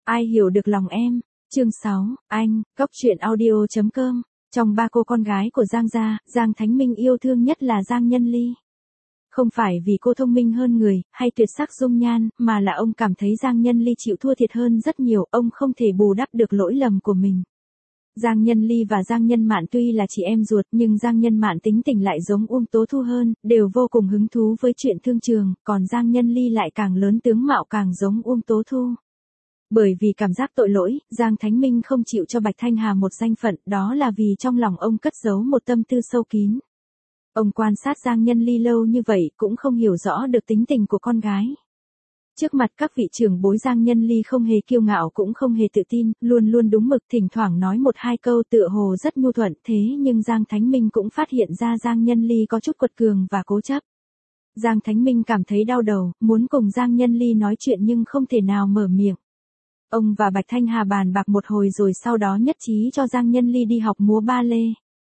Ai hiểu được lòng em? Chương 6, anh, Cốc truyện audio.com. Trong ba cô con gái của Giang gia, Giang Thánh Minh yêu thương nhất là Giang Nhân Ly. Không phải vì cô thông minh hơn người, hay tuyệt sắc dung nhan, mà là ông cảm thấy Giang Nhân Ly chịu thua thiệt hơn rất nhiều, ông không thể bù đắp được lỗi lầm của mình. Giang Nhân Ly và Giang Nhân Mạn tuy là chị em ruột nhưng Giang Nhân Mạn tính tình lại giống Uông Tố Thu hơn, đều vô cùng hứng thú với chuyện thương trường, còn Giang Nhân Ly lại càng lớn tướng mạo càng giống Uông Tố Thu. Bởi vì cảm giác tội lỗi, Giang Thánh Minh không chịu cho Bạch Thanh Hà một danh phận, đó là vì trong lòng ông cất giấu một tâm tư sâu kín. Ông quan sát Giang Nhân Ly lâu như vậy cũng không hiểu rõ được tính tình của con gái. Trước mặt các vị trưởng bối Giang Nhân Ly không hề kiêu ngạo cũng không hề tự tin, luôn luôn đúng mực, thỉnh thoảng nói một hai câu tựa hồ rất nhu thuận, thế nhưng Giang Thánh Minh cũng phát hiện ra Giang Nhân Ly có chút quật cường và cố chấp. Giang Thánh Minh cảm thấy đau đầu, muốn cùng Giang Nhân Ly nói chuyện nhưng không thể nào mở miệng. Ông và Bạch Thanh Hà bàn bạc một hồi rồi sau đó nhất trí cho Giang Nhân Ly đi học múa ba lê.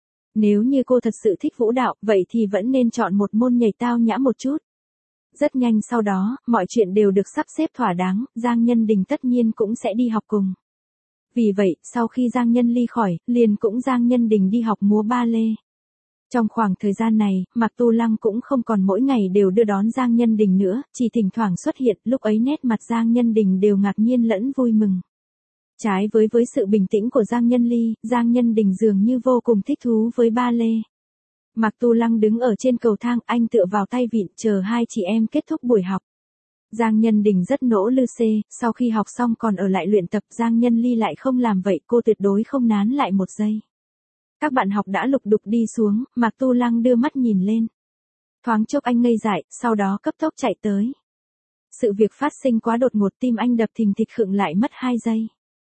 Nếu như cô thật sự thích vũ đạo, vậy thì vẫn nên chọn một môn nhảy tao nhã một chút. Rất nhanh sau đó, mọi chuyện đều được sắp xếp thỏa đáng, Giang Nhân Đình tất nhiên cũng sẽ đi học cùng. Vì vậy, sau khi Giang Nhân Ly khỏi, liền cũng Giang Nhân Đình đi học múa ba lê. Trong khoảng thời gian này, Mạc Tu Lăng cũng không còn mỗi ngày đều đưa đón Giang Nhân Đình nữa, chỉ thỉnh thoảng xuất hiện, lúc ấy nét mặt Giang Nhân Đình đều ngạc nhiên lẫn vui mừng. Trái với sự bình tĩnh của Giang Nhân Ly, Giang Nhân Đình dường như vô cùng thích thú với ba lê. Mạc Tu Lăng đứng ở trên cầu thang, anh tựa vào tay vịn, chờ hai chị em kết thúc buổi học. Giang Nhân Đình rất nỗ lư xê, sau khi học xong còn ở lại luyện tập, Giang Nhân Ly lại không làm vậy, cô tuyệt đối không nán lại một giây. Các bạn học đã lục đục đi xuống, Mạc Tu Lăng đưa mắt nhìn lên. Thoáng chốc anh ngây dại, sau đó cấp tốc chạy tới. Sự việc phát sinh quá đột ngột, tim anh đập thình thịch khựng lại mất 2 giây.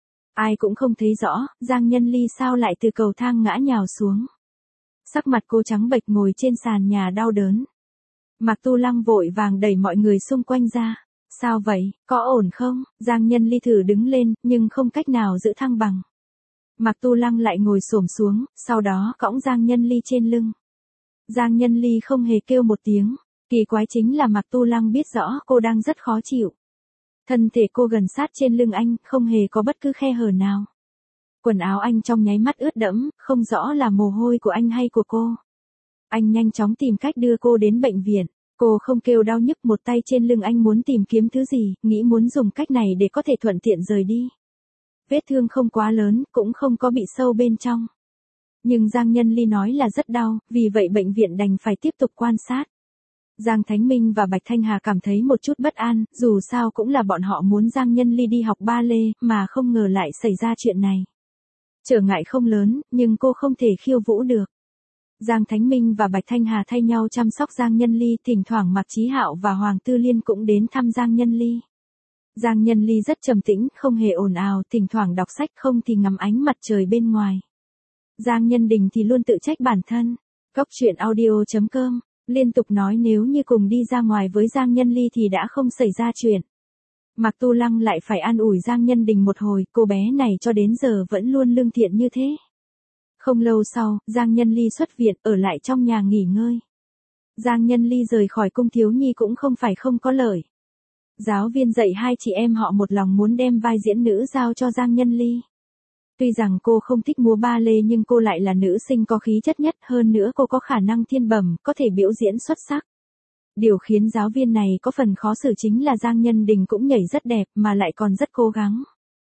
Ai cũng không thấy rõ, Giang Nhân Ly sao lại từ cầu thang ngã nhào xuống. Sắc mặt cô trắng bệch ngồi trên sàn nhà đau đớn. Mạc Tu Lăng vội vàng đẩy mọi người xung quanh ra. Sao vậy, có ổn không? Giang Nhân Ly thử đứng lên, nhưng không cách nào giữ thăng bằng. Mạc Tu Lăng lại ngồi xổm xuống, sau đó cõng Giang Nhân Ly trên lưng. Giang Nhân Ly không hề kêu một tiếng. Kỳ quái chính là Mạc Tu Lăng biết rõ cô đang rất khó chịu. Thân thể cô gần sát trên lưng anh, không hề có bất cứ khe hở nào. Quần áo anh trong nháy mắt ướt đẫm, không rõ là mồ hôi của anh hay của cô. Anh nhanh chóng tìm cách đưa cô đến bệnh viện. Cô không kêu đau nhức, một tay trên lưng anh muốn tìm kiếm thứ gì, nghĩ muốn dùng cách này để có thể thuận tiện rời đi. Vết thương không quá lớn, cũng không có bị sâu bên trong. Nhưng Giang Nhân Ly nói là rất đau, vì vậy bệnh viện đành phải tiếp tục quan sát. Giang Thánh Minh và Bạch Thanh Hà cảm thấy một chút bất an, dù sao cũng là bọn họ muốn Giang Nhân Ly đi học ba lê, mà không ngờ lại xảy ra chuyện này. Trở ngại không lớn, nhưng cô không thể khiêu vũ được. Giang Thánh Minh và Bạch Thanh Hà thay nhau chăm sóc Giang Nhân Ly, thỉnh thoảng Mạc Chí Hạo và Hoàng Tư Liên cũng đến thăm Giang Nhân Ly. Giang Nhân Ly rất trầm tĩnh, không hề ồn ào, thỉnh thoảng đọc sách, không thì ngắm ánh mặt trời bên ngoài. Giang Nhân Đình thì luôn tự trách bản thân. Cốc truyện audio.com, liên tục nói nếu như cùng đi ra ngoài với Giang Nhân Ly thì đã không xảy ra chuyện. Mạc Tu Lăng lại phải an ủi Giang Nhân Đình một hồi, cô bé này cho đến giờ vẫn luôn lương thiện như thế. Không lâu sau, Giang Nhân Ly xuất viện, ở lại trong nhà nghỉ ngơi. Giang Nhân Ly rời khỏi cung thiếu nhi cũng không phải không có lợi. Giáo viên dạy hai chị em họ một lòng muốn đem vai diễn nữ giao cho Giang Nhân Ly. Tuy rằng cô không thích múa ba lê nhưng cô lại là nữ sinh có khí chất nhất, hơn nữa cô có khả năng thiên bẩm, có thể biểu diễn xuất sắc. Điều khiến giáo viên này có phần khó xử chính là Giang Nhân Đình cũng nhảy rất đẹp mà lại còn rất cố gắng.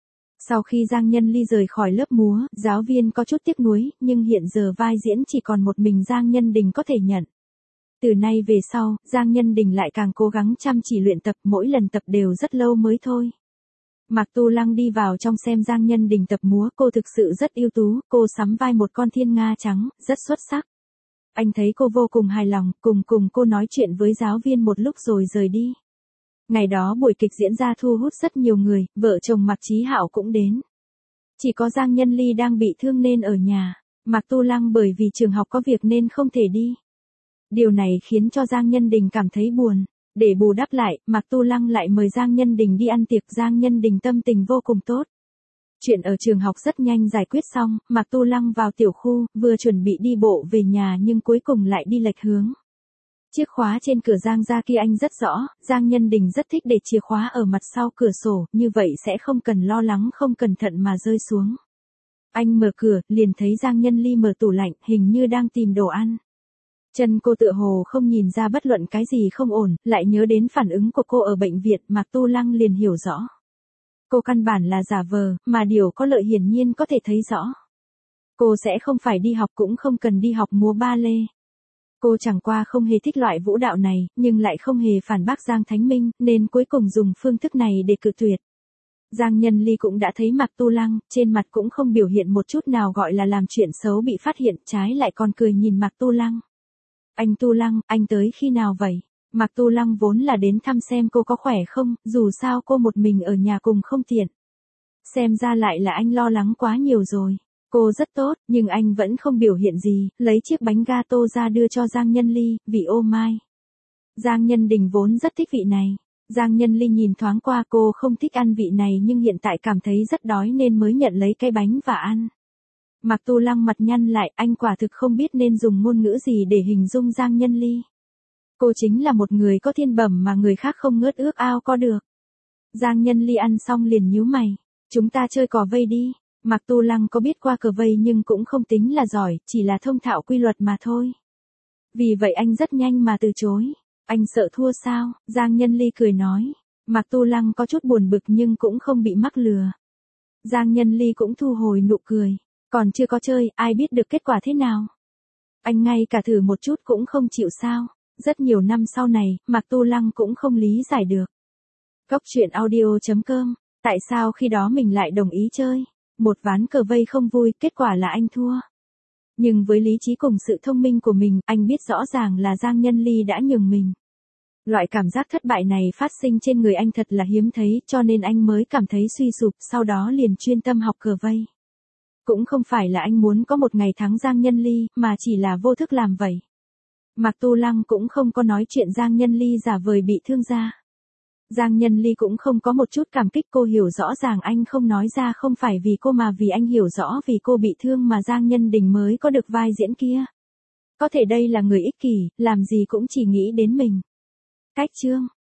Sau khi Giang Nhân Ly rời khỏi lớp múa, giáo viên có chút tiếc nuối, nhưng hiện giờ vai diễn chỉ còn một mình Giang Nhân Đình có thể nhận. Từ nay về sau, Giang Nhân Đình lại càng cố gắng chăm chỉ luyện tập, mỗi lần tập đều rất lâu mới thôi. Mạc Tu Lăng đi vào trong xem Giang Nhân Đình tập múa, cô thực sự rất ưu tú, cô sắm vai một con thiên nga trắng, rất xuất sắc. Anh thấy cô vô cùng hài lòng, cùng cô nói chuyện với giáo viên một lúc rồi rời đi. Ngày đó buổi kịch diễn ra thu hút rất nhiều người, vợ chồng Mạc Chí Hạo cũng đến. Chỉ có Giang Nhân Ly đang bị thương nên ở nhà, Mạc Tu Lăng bởi vì trường học có việc nên không thể đi. Điều này khiến cho Giang Nhân Đình cảm thấy buồn. Để bù đắp lại, Mạc Tu Lăng lại mời Giang Nhân Đình đi ăn tiệc, Giang Nhân Đình tâm tình vô cùng tốt. Chuyện ở trường học rất nhanh giải quyết xong, Mạc Tu Lăng vào tiểu khu, vừa chuẩn bị đi bộ về nhà nhưng cuối cùng lại đi lệch hướng. Chiếc khóa trên cửa Giang gia kia anh rất rõ, Giang Nhân Đình rất thích để chìa khóa ở mặt sau cửa sổ, như vậy sẽ không cần lo lắng không cẩn thận mà rơi xuống. Anh mở cửa, liền thấy Giang Nhân Ly mở tủ lạnh, hình như đang tìm đồ ăn. Chân cô tựa hồ không nhìn ra bất luận cái gì không ổn, lại nhớ đến phản ứng của cô ở bệnh viện, Mạc Tu Lăng liền hiểu rõ. Cô căn bản là giả vờ, mà điều có lợi hiển nhiên có thể thấy rõ. Cô sẽ không phải đi học cũng không cần đi học múa ba lê. Cô chẳng qua không hề thích loại vũ đạo này, nhưng lại không hề phản bác Giang Thánh Minh, nên cuối cùng dùng phương thức này để cự tuyệt. Giang Nhân Ly cũng đã thấy Mạc Tu Lăng, trên mặt cũng không biểu hiện một chút nào gọi là làm chuyện xấu bị phát hiện, trái lại còn cười nhìn Mạc Tu Lăng. Anh Tu Lăng, anh tới khi nào vậy? Mạc Tu Lăng vốn là đến thăm xem cô có khỏe không, dù sao cô một mình ở nhà cùng không tiện. Xem ra lại là anh lo lắng quá nhiều rồi. Cô rất tốt, nhưng anh vẫn không biểu hiện gì, lấy chiếc bánh gato ra đưa cho Giang Nhân Ly, vị ô mai. Giang Nhân Đình vốn rất thích vị này. Giang Nhân Ly nhìn thoáng qua cô không thích ăn vị này nhưng hiện tại cảm thấy rất đói nên mới nhận lấy cái bánh và ăn. Mạc Tu Lăng mặt nhăn lại, anh quả thực không biết nên dùng ngôn ngữ gì để hình dung Giang Nhân Ly. Cô chính là một người có thiên bẩm mà người khác không ngớt ước ao có được. Giang Nhân Ly ăn xong liền nhíu mày. Chúng ta chơi cò vây đi. Mạc Tu Lăng có biết qua cờ vây nhưng cũng không tính là giỏi, chỉ là thông thạo quy luật mà thôi. Vì vậy anh rất nhanh mà từ chối. Anh sợ thua sao? Giang Nhân Ly cười nói. Mạc Tu Lăng có chút buồn bực nhưng cũng không bị mắc lừa. Giang Nhân Ly cũng thu hồi nụ cười. Còn chưa có chơi, ai biết được kết quả thế nào? Anh ngay cả thử một chút cũng không chịu sao? Rất nhiều năm sau này, Mạc Tu Lăng cũng không lý giải được. Cốc truyện audio.com. Tại sao khi đó mình lại đồng ý chơi? Một ván cờ vây không vui, kết quả là anh thua. Nhưng với lý trí cùng sự thông minh của mình, anh biết rõ ràng là Giang Nhân Ly đã nhường mình. Loại cảm giác thất bại này phát sinh trên người anh thật là hiếm thấy, cho nên anh mới cảm thấy suy sụp, sau đó liền chuyên tâm học cờ vây. Cũng không phải là anh muốn có một ngày thắng Giang Nhân Ly, mà chỉ là vô thức làm vậy. Mạc Tu Lăng cũng không có nói chuyện Giang Nhân Ly giả vời bị thương ra. Giang Nhân Ly cũng không có một chút cảm kích, cô hiểu rõ ràng anh không nói ra không phải vì cô mà vì anh hiểu rõ vì cô bị thương mà Giang Nhân Đình mới có được vai diễn kia. Có thể đây là người ích kỷ, làm gì cũng chỉ nghĩ đến mình. Cách chương